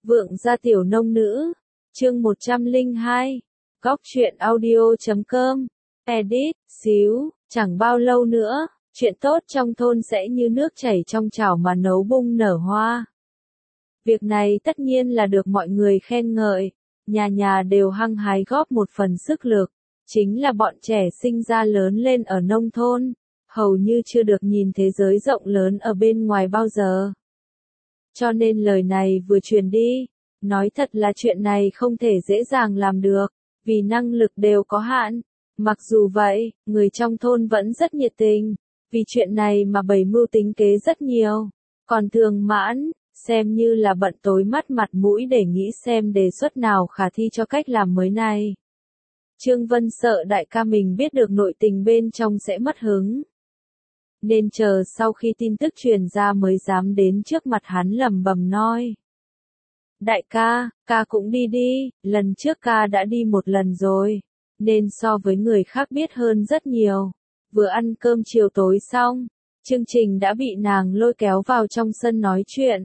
Vượng gia tiểu nông nữ, chương 102, góc truyện audio.com, edit, xíu, chẳng bao lâu nữa, chuyện tốt trong thôn sẽ như nước chảy trong chảo mà nấu bung nở hoa. Việc này tất nhiên là được mọi người khen ngợi, nhà nhà đều hăng hái góp một phần sức lực, chính là bọn trẻ sinh ra lớn lên ở nông thôn, hầu như chưa được nhìn thế giới rộng lớn ở bên ngoài bao giờ. Cho nên lời này vừa truyền đi, nói thật là chuyện này không thể dễ dàng làm được, vì năng lực đều có hạn. Mặc dù vậy, người trong thôn vẫn rất nhiệt tình, vì chuyện này mà bày mưu tính kế rất nhiều. Còn Thường Mãn, xem như là bận tối mắt mặt mũi để nghĩ xem đề xuất nào khả thi cho cách làm mới này. Trương Vân sợ đại ca mình biết được nội tình bên trong sẽ mất hứng, nên chờ sau khi tin tức truyền ra mới dám đến trước mặt hắn lẩm bẩm nói. Đại ca, ca cũng đi đi, lần trước ca đã đi một lần rồi, nên so với người khác biết hơn rất nhiều. Vừa ăn cơm chiều tối xong, chương trình đã bị nàng lôi kéo vào trong sân nói chuyện.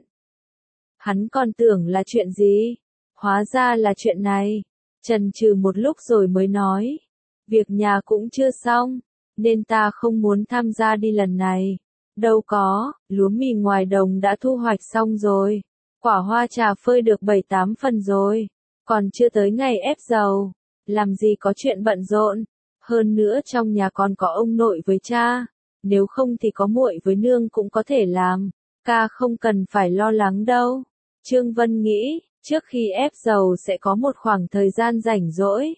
Hắn còn tưởng là chuyện gì, hóa ra là chuyện này. Chần chừ một lúc rồi mới nói, việc nhà cũng chưa xong, nên ta không muốn tham gia đi lần này. Đâu có, lúa mì ngoài đồng đã thu hoạch xong rồi, quả hoa trà phơi được 7-8 phần rồi, còn chưa tới ngày ép dầu, làm gì có chuyện bận rộn. Hơn nữa trong nhà còn có ông nội với cha, nếu không thì có muội với nương cũng có thể làm, ca không cần phải lo lắng đâu. Trương Vân nghĩ, trước khi ép dầu sẽ có một khoảng thời gian rảnh rỗi,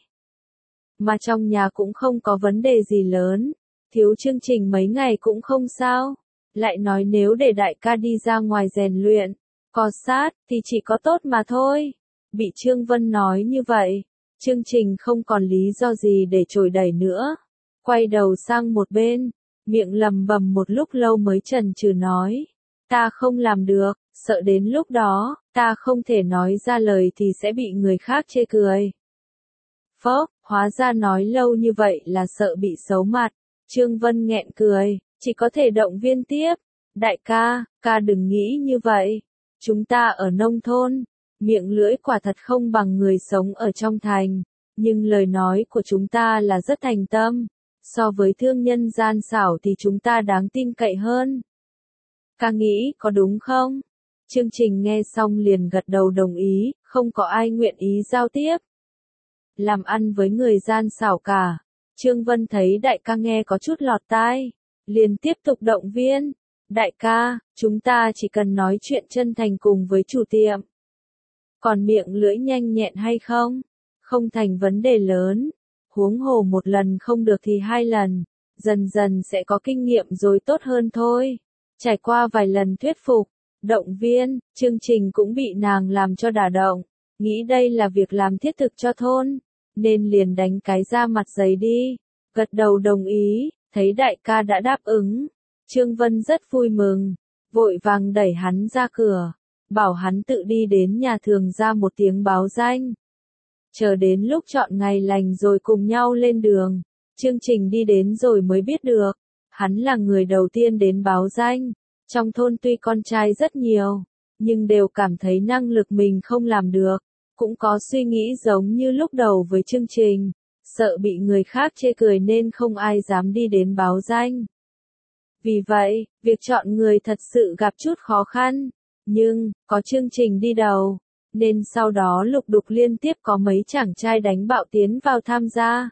mà trong nhà cũng không có vấn đề gì lớn, thiếu chương trình mấy ngày cũng không sao. Lại nói nếu để đại ca đi ra ngoài rèn luyện, cọ sát, thì chỉ có tốt mà thôi. Bị Trương Vân nói như vậy, chương trình không còn lý do gì để chối đẩy nữa. Quay đầu sang một bên, miệng lầm bầm một lúc lâu mới chần chừ nói, ta không làm được, sợ đến lúc đó, ta không thể nói ra lời thì sẽ bị người khác chê cười. Phốc, hóa ra nói lâu như vậy là sợ bị xấu mặt. Trương Vân nghẹn cười, chỉ có thể động viên tiếp. Đại ca, ca đừng nghĩ như vậy. Chúng ta ở nông thôn, miệng lưỡi quả thật không bằng người sống ở trong thành, nhưng lời nói của chúng ta là rất thành tâm. So với thương nhân gian xảo thì chúng ta đáng tin cậy hơn. Ca nghĩ có đúng không? Chương trình nghe xong liền gật đầu đồng ý, không có ai nguyện ý giao tiếp làm ăn với người gian xảo cả. Trương Vân thấy đại ca nghe có chút lọt tai, liền tiếp tục động viên. Đại ca, chúng ta chỉ cần nói chuyện chân thành cùng với chủ tiệm. Còn miệng lưỡi nhanh nhẹn hay không? Không thành vấn đề lớn. Huống hồ một lần không được thì 2 lần. Dần dần sẽ có kinh nghiệm rồi tốt hơn thôi. Trải qua vài lần thuyết phục, động viên, chương trình cũng bị nàng làm cho đả động. Nghĩ đây là việc làm thiết thực cho thôn, nên liền đánh cái ra mặt giấy đi. Gật đầu đồng ý, thấy đại ca đã đáp ứng. Trương Vân rất vui mừng, vội vàng đẩy hắn ra cửa, bảo hắn tự đi đến nhà Thường ra một tiếng báo danh. Chờ đến lúc chọn ngày lành rồi cùng nhau lên đường. Chương trình đi đến rồi mới biết được, hắn là người đầu tiên đến báo danh. Trong thôn tuy con trai rất nhiều, nhưng đều cảm thấy năng lực mình không làm được, cũng có suy nghĩ giống như lúc đầu với chương trình, sợ bị người khác chê cười nên không ai dám đi đến báo danh. Vì vậy, việc chọn người thật sự gặp chút khó khăn, nhưng, có chương trình đi đầu, nên sau đó lục đục liên tiếp có mấy chàng trai đánh bạo tiến vào tham gia.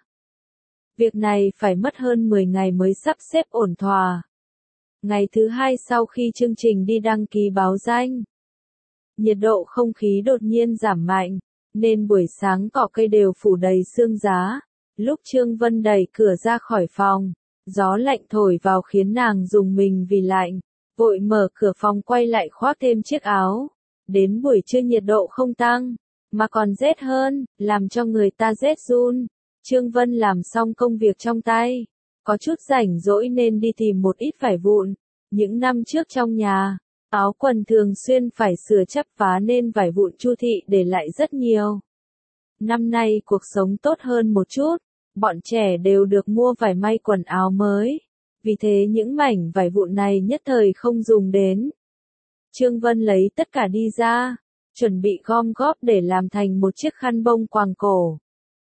Việc này phải mất hơn 10 ngày mới sắp xếp ổn thỏa. Ngày thứ 2 sau khi chương trình đi đăng ký báo danh, nhiệt độ không khí đột nhiên giảm mạnh, nên buổi sáng cỏ cây đều phủ đầy sương giá. Lúc Trương Vân đẩy cửa ra khỏi phòng, gió lạnh thổi vào khiến nàng rùng mình vì lạnh, vội mở cửa phòng quay lại khoác thêm chiếc áo. Đến buổi trưa nhiệt độ không tăng, mà còn rét hơn, làm cho người ta rét run. Trương Vân làm xong công việc trong tay, có chút rảnh rỗi nên đi tìm một ít vải vụn. Những năm trước trong nhà, áo quần thường xuyên phải sửa chắp vá nên vải vụn Chu thị để lại rất nhiều. Năm nay cuộc sống tốt hơn một chút, bọn trẻ đều được mua vải may quần áo mới. Vì thế những mảnh vải vụn này nhất thời không dùng đến. Trương Vân lấy tất cả đi ra, chuẩn bị gom góp để làm thành một chiếc khăn bông quàng cổ.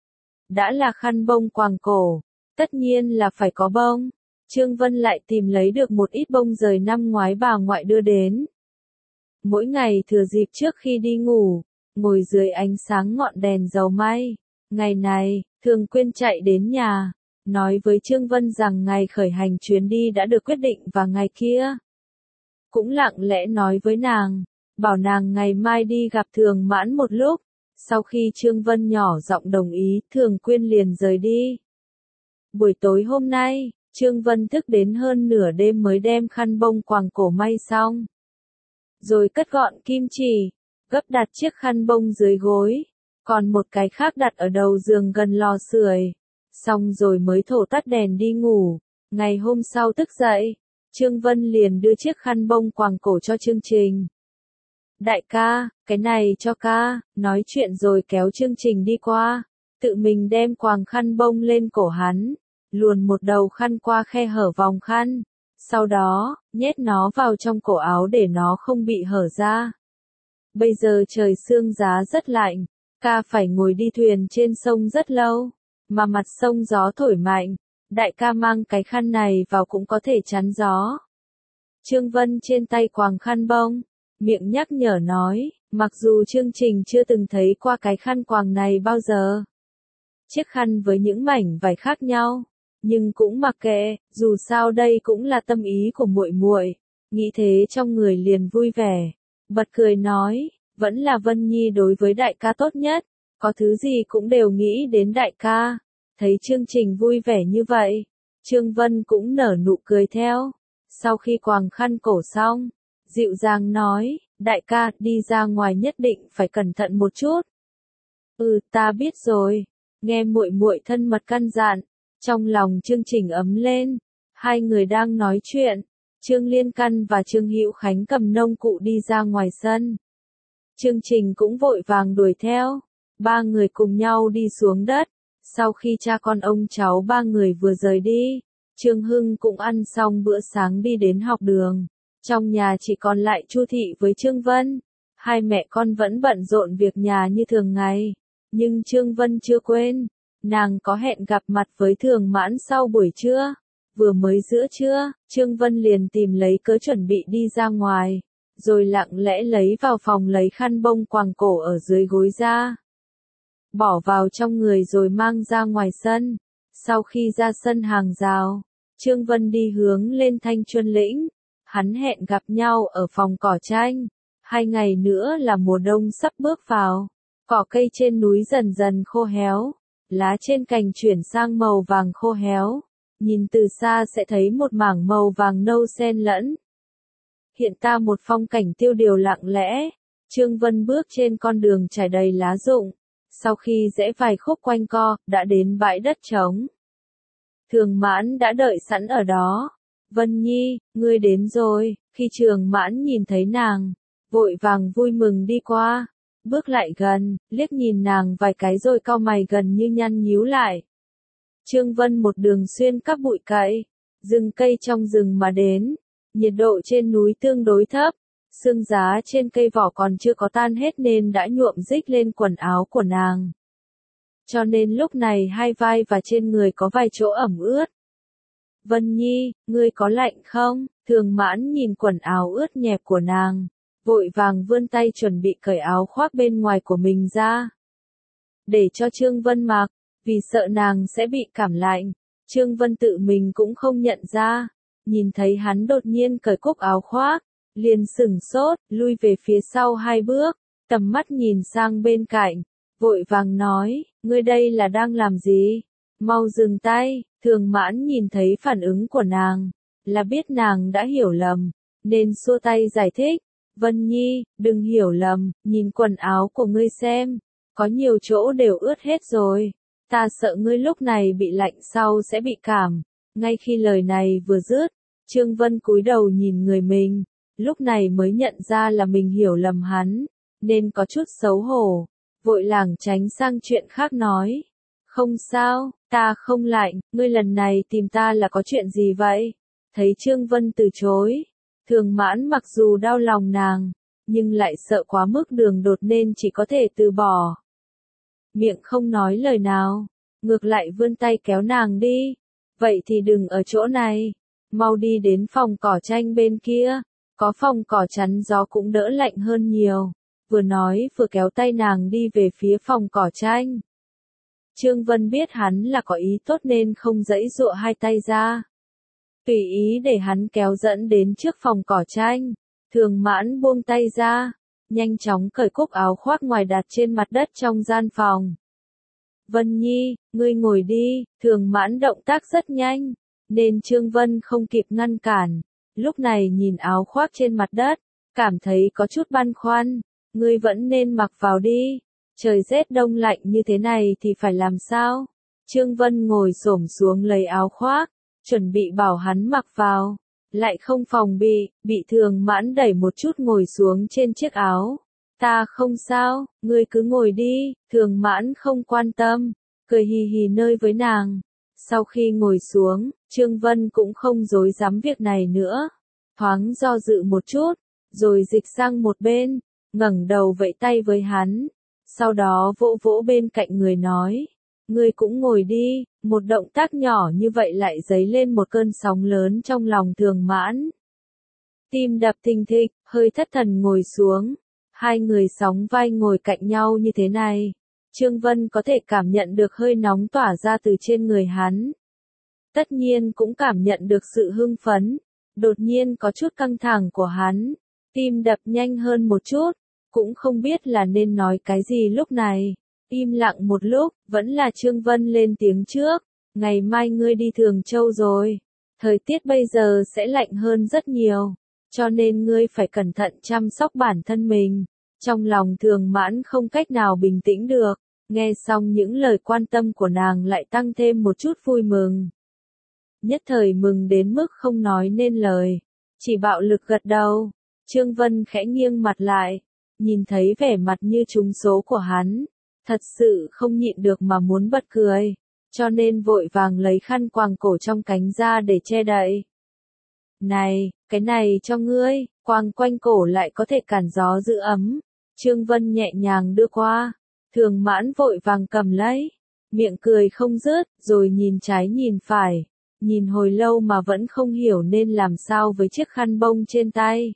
Đã là khăn bông quàng cổ, tất nhiên là phải có bông. Trương Vân lại tìm lấy được một ít bông rời năm ngoái bà ngoại đưa đến. Mỗi ngày thừa dịp trước khi đi ngủ, ngồi dưới ánh sáng ngọn đèn dầu may. Ngày này, Thường Quyên chạy đến nhà, nói với Trương Vân rằng ngày khởi hành chuyến đi đã được quyết định và ngày kia. Cũng lặng lẽ nói với nàng, bảo nàng ngày mai đi gặp Thường Mãn một lúc. Sau khi Trương Vân nhỏ giọng đồng ý, Thường Quyên liền rời đi. Buổi tối hôm nay, Trương Vân thức đến hơn nửa đêm mới đem khăn bông quàng cổ may xong. Rồi cất gọn kim chỉ, gấp đặt chiếc khăn bông dưới gối, còn một cái khác đặt ở đầu giường gần lò sưởi. Xong rồi mới thổi tắt đèn đi ngủ. Ngày hôm sau thức dậy, Trương Vân liền đưa chiếc khăn bông quàng cổ cho Chương Trình. Đại ca, cái này cho ca, nói chuyện rồi kéo Chương Trình đi qua, tự mình đem quàng khăn bông lên cổ hắn, luồn một đầu khăn qua khe hở vòng khăn, sau đó, nhét nó vào trong cổ áo để nó không bị hở ra. Bây giờ trời sương giá rất lạnh, ca phải ngồi đi thuyền trên sông rất lâu, mà mặt sông gió thổi mạnh, đại ca mang cái khăn này vào cũng có thể chắn gió. Trương Vân trên tay quàng khăn bông, miệng nhắc nhở nói, mặc dù Chương Trình chưa từng thấy qua cái khăn quàng này bao giờ. Chiếc khăn với những mảnh vải khác nhau, nhưng cũng mặc kệ, dù sao đây cũng là tâm ý của muội muội. Nghĩ thế trong người liền vui vẻ, bật cười nói, vẫn là Vân Nhi đối với đại ca tốt nhất, có thứ gì cũng đều nghĩ đến đại ca. Thấy Chương Trình vui vẻ như vậy, Trương Vân cũng nở nụ cười theo. Sau khi quàng khăn cổ xong, dịu dàng nói, đại ca, đi ra ngoài nhất định phải cẩn thận một chút. Ta biết rồi. Nghe muội muội thân mật căn dặn, trong lòng Chương Trình ấm lên. Hai người đang nói chuyện, Trương Liên Căn và Trương Hữu Khánh cầm nông cụ đi ra ngoài sân. Chương Trình cũng vội vàng đuổi theo. Ba người cùng nhau đi xuống đất. Sau khi cha con ông cháu ba người vừa rời đi, Trương Hưng cũng ăn xong bữa sáng đi đến học đường. Trong nhà chỉ còn lại Chu Thị với Trương Vân. Hai mẹ con vẫn bận rộn việc nhà như thường ngày. Nhưng Trương Vân chưa quên, nàng có hẹn gặp mặt với Thường Mãn sau buổi trưa. Vừa mới giữa trưa, Trương Vân liền tìm lấy cớ chuẩn bị đi ra ngoài, rồi lặng lẽ lấy vào phòng lấy khăn bông quàng cổ ở dưới gối ra. Bỏ vào trong người rồi mang ra ngoài sân. Sau khi ra sân hàng rào, Trương Vân đi hướng lên Thanh Chuân Lĩnh. Hắn hẹn gặp nhau ở phòng cỏ tranh. 2 ngày nữa là mùa đông sắp bước vào. Cỏ cây trên núi dần dần khô héo. Lá trên cành chuyển sang màu vàng khô héo. Nhìn từ xa sẽ thấy một mảng màu vàng nâu xen lẫn. Hiện ta một phong cảnh tiêu điều lặng lẽ. Trương Vân bước trên con đường trải đầy lá rụng. Sau khi rẽ vài khúc quanh co, đã đến bãi đất trống. Thường Mãn đã đợi sẵn ở đó. Vân Nhi, ngươi đến rồi. Khi Trường Mãn nhìn thấy nàng, vội vàng vui mừng đi qua. Bước lại gần, liếc nhìn nàng vài cái rồi cau mày gần như nhăn nhíu lại. Trương Vân một đường xuyên các bụi cậy, rừng cây trong rừng mà đến. Nhiệt độ trên núi tương đối thấp. Sương giá trên cây vỏ còn chưa có tan hết nên đã nhuộm rích lên quần áo của nàng. Cho nên lúc này hai vai và trên người có vài chỗ ẩm ướt. Vân Nhi, ngươi có lạnh không? Thường Mãn nhìn quần áo ướt nhẹp của nàng, vội vàng vươn tay chuẩn bị cởi áo khoác bên ngoài của mình ra. Để cho Trương Vân mặc, vì sợ nàng sẽ bị cảm lạnh. Trương Vân tự mình cũng không nhận ra. Nhìn thấy hắn đột nhiên cởi cúc áo khoác, liền sửng sốt, lui về phía sau 2 bước, tầm mắt nhìn sang bên cạnh, vội vàng nói, ngươi đây là đang làm gì? Mau dừng tay. Thường Mãn nhìn thấy phản ứng của nàng, là biết nàng đã hiểu lầm, nên xua tay giải thích, Vân Nhi, đừng hiểu lầm, nhìn quần áo của ngươi xem, có nhiều chỗ đều ướt hết rồi, ta sợ ngươi lúc này bị lạnh sau sẽ bị cảm. Ngay khi lời này vừa dứt, Trương Vân cúi đầu nhìn người mình, lúc này mới nhận ra là mình hiểu lầm hắn, nên có chút xấu hổ, vội lảng tránh sang chuyện khác nói. Không sao, ta không lạnh, ngươi lần này tìm ta là có chuyện gì vậy? Thấy Trương Vân từ chối, Thường Mãn mặc dù đau lòng nàng, nhưng lại sợ quá mức đường đột nên chỉ có thể từ bỏ. Miệng không nói lời nào, ngược lại vươn tay kéo nàng đi. Vậy thì đừng ở chỗ này, mau đi đến phòng cỏ tranh bên kia, có phòng cỏ chắn gió cũng đỡ lạnh hơn nhiều. Vừa nói vừa kéo tay nàng đi về phía phòng cỏ tranh. Trương Vân biết hắn là có ý tốt nên không giãy giụa hai tay ra. Tùy ý để hắn kéo dẫn đến trước phòng cỏ tranh. Thường Mãn buông tay ra, nhanh chóng cởi cúc áo khoác ngoài đặt trên mặt đất trong gian phòng. Vân Nhi, ngươi ngồi đi, Thường Mãn động tác rất nhanh, nên Trương Vân không kịp ngăn cản. Lúc này nhìn áo khoác trên mặt đất, cảm thấy có chút băn khoăn, ngươi vẫn nên mặc vào đi, trời rét đông lạnh như thế này thì phải làm sao? Trương Vân ngồi xổm xuống lấy áo khoác, chuẩn bị bảo hắn mặc vào, lại không phòng bị Thường Mãn đẩy một chút ngồi xuống trên chiếc áo. Ta không sao, ngươi cứ ngồi đi, Thường Mãn không quan tâm, cười hì hì nơi với nàng. Sau khi ngồi xuống, Trương Vân cũng không dối dám việc này nữa, thoáng do dự một chút, rồi dịch sang một bên, ngẩng đầu vẫy tay với hắn, sau đó vỗ vỗ bên cạnh người nói, ngươi cũng ngồi đi. Một động tác nhỏ như vậy lại dấy lên một cơn sóng lớn trong lòng Thường Mãn. Tim đập thình thịch, hơi thất thần ngồi xuống. Hai người sóng vai ngồi cạnh nhau như thế này. Trương Vân có thể cảm nhận được hơi nóng tỏa ra từ trên người hắn. Tất nhiên cũng cảm nhận được sự hưng phấn, đột nhiên có chút căng thẳng của hắn. Tim đập nhanh hơn một chút, cũng không biết là nên nói cái gì lúc này. Im lặng một lúc, vẫn là Trương Vân lên tiếng trước, ngày mai ngươi đi Thường Châu rồi, thời tiết bây giờ sẽ lạnh hơn rất nhiều, cho nên ngươi phải cẩn thận chăm sóc bản thân mình. Trong lòng Thường Mãn không cách nào bình tĩnh được, nghe xong những lời quan tâm của nàng lại tăng thêm một chút vui mừng. Nhất thời mừng đến mức không nói nên lời, chỉ bạo lực gật đầu. Trương Vân khẽ nghiêng mặt lại, nhìn thấy vẻ mặt như trúng số của hắn. Thật sự không nhịn được mà muốn bật cười, cho nên vội vàng lấy khăn quàng cổ trong cánh ra để che đậy. Này, cái này cho ngươi, quàng quanh cổ lại có thể cản gió giữ ấm. Trương Vân nhẹ nhàng đưa qua, Thường Mãn vội vàng cầm lấy, miệng cười không dứt, rồi nhìn trái nhìn phải, nhìn hồi lâu mà vẫn không hiểu nên làm sao với chiếc khăn bông trên tay.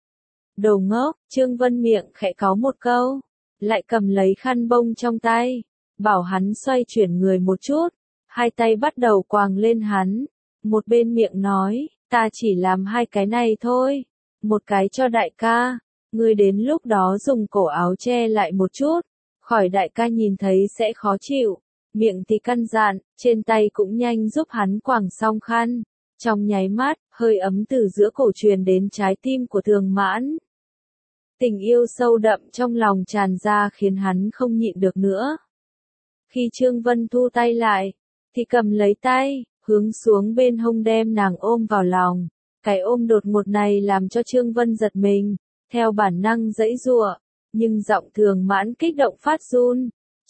Đồ ngốc, Trương Vân miệng khẽ cáu một câu, lại cầm lấy khăn bông trong tay, bảo hắn xoay chuyển người một chút, hai tay bắt đầu quàng lên hắn, một bên miệng nói, ta chỉ làm hai cái này thôi, một cái cho đại ca, ngươi đến lúc đó dùng cổ áo che lại một chút, khỏi đại ca nhìn thấy sẽ khó chịu, miệng thì căn dặn, trên tay cũng nhanh giúp hắn quàng xong khăn, trong nháy mắt, hơi ấm từ giữa cổ truyền đến trái tim của Thường Mãn. Tình yêu sâu đậm trong lòng tràn ra khiến hắn không nhịn được nữa. Khi Trương Vân thu tay lại, thì cầm lấy tay, hướng xuống bên hông đem nàng ôm vào lòng. Cái ôm đột ngột này làm cho Trương Vân giật mình, theo bản năng giãy giụa, nhưng giọng Thường Mãn kích động phát run.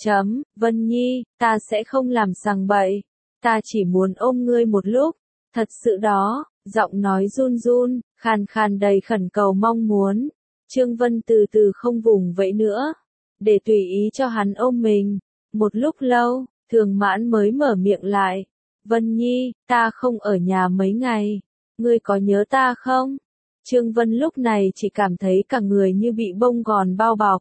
Vân Nhi, ta sẽ không làm sằng bậy, ta chỉ muốn ôm ngươi một lúc, thật sự đó, giọng nói run run, khàn khàn đầy khẩn cầu mong muốn. Trương Vân từ từ không vùng vẫy nữa, để tùy ý cho hắn ôm mình. Một lúc lâu, Thường Mãn mới mở miệng lại. Vân Nhi, ta không ở nhà mấy ngày, ngươi có nhớ ta không? Trương Vân lúc này chỉ cảm thấy cả người như bị bông gòn bao bọc.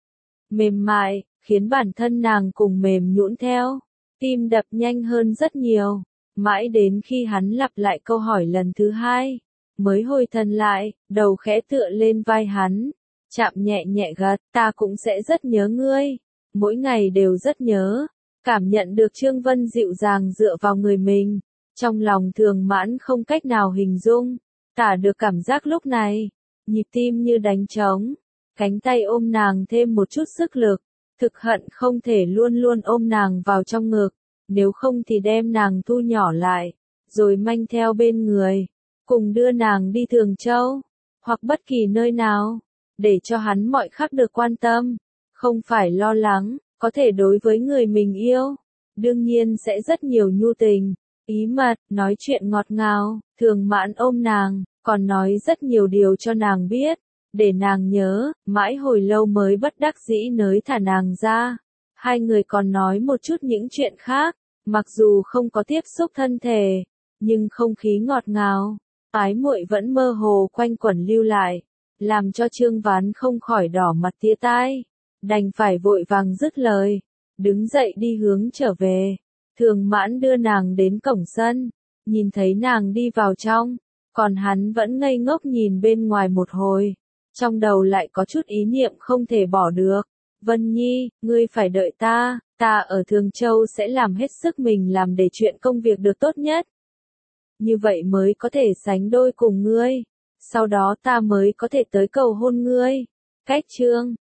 Mềm mại, khiến bản thân nàng cùng mềm nhũn theo. Tim đập nhanh hơn rất nhiều, mãi đến khi hắn lặp lại câu hỏi lần thứ hai, mới hồi thần lại, đầu khẽ tựa lên vai hắn, chạm nhẹ nhẹ gật, ta cũng sẽ rất nhớ ngươi, mỗi ngày đều rất nhớ. Cảm nhận được Trương Vân dịu dàng dựa vào người mình, trong lòng Thường Mãn không cách nào hình dung, tả được cảm giác lúc này, nhịp tim như đánh trống, cánh tay ôm nàng thêm một chút sức lực, thực hận không thể luôn luôn ôm nàng vào trong ngực, nếu không thì đem nàng thu nhỏ lại, rồi manh theo bên người, cùng đưa nàng đi Thường Châu, hoặc bất kỳ nơi nào, để cho hắn mọi khắc được quan tâm, không phải lo lắng. Có thể đối với người mình yêu, đương nhiên sẽ rất nhiều nhu tình, ý mật, nói chuyện ngọt ngào. Thường Mãn ôm nàng, còn nói rất nhiều điều cho nàng biết, để nàng nhớ, mãi hồi lâu mới bất đắc dĩ nới thả nàng ra. Hai người còn nói một chút những chuyện khác, mặc dù không có tiếp xúc thân thể, nhưng không khí ngọt ngào, ái muội vẫn mơ hồ quanh quẩn lưu lại, làm cho Trương Ván không khỏi đỏ mặt tía tai, đành phải vội vàng dứt lời, đứng dậy đi hướng trở về. Thường Mãn đưa nàng đến cổng sân, nhìn thấy nàng đi vào trong, còn hắn vẫn ngây ngốc nhìn bên ngoài một hồi, trong đầu lại có chút ý niệm không thể bỏ được. Vân Nhi, ngươi phải đợi ta ở Thường Châu sẽ làm hết sức mình làm để chuyện công việc được tốt nhất. Như vậy mới có thể sánh đôi cùng ngươi, sau đó ta mới có thể tới cầu hôn ngươi. Cách chương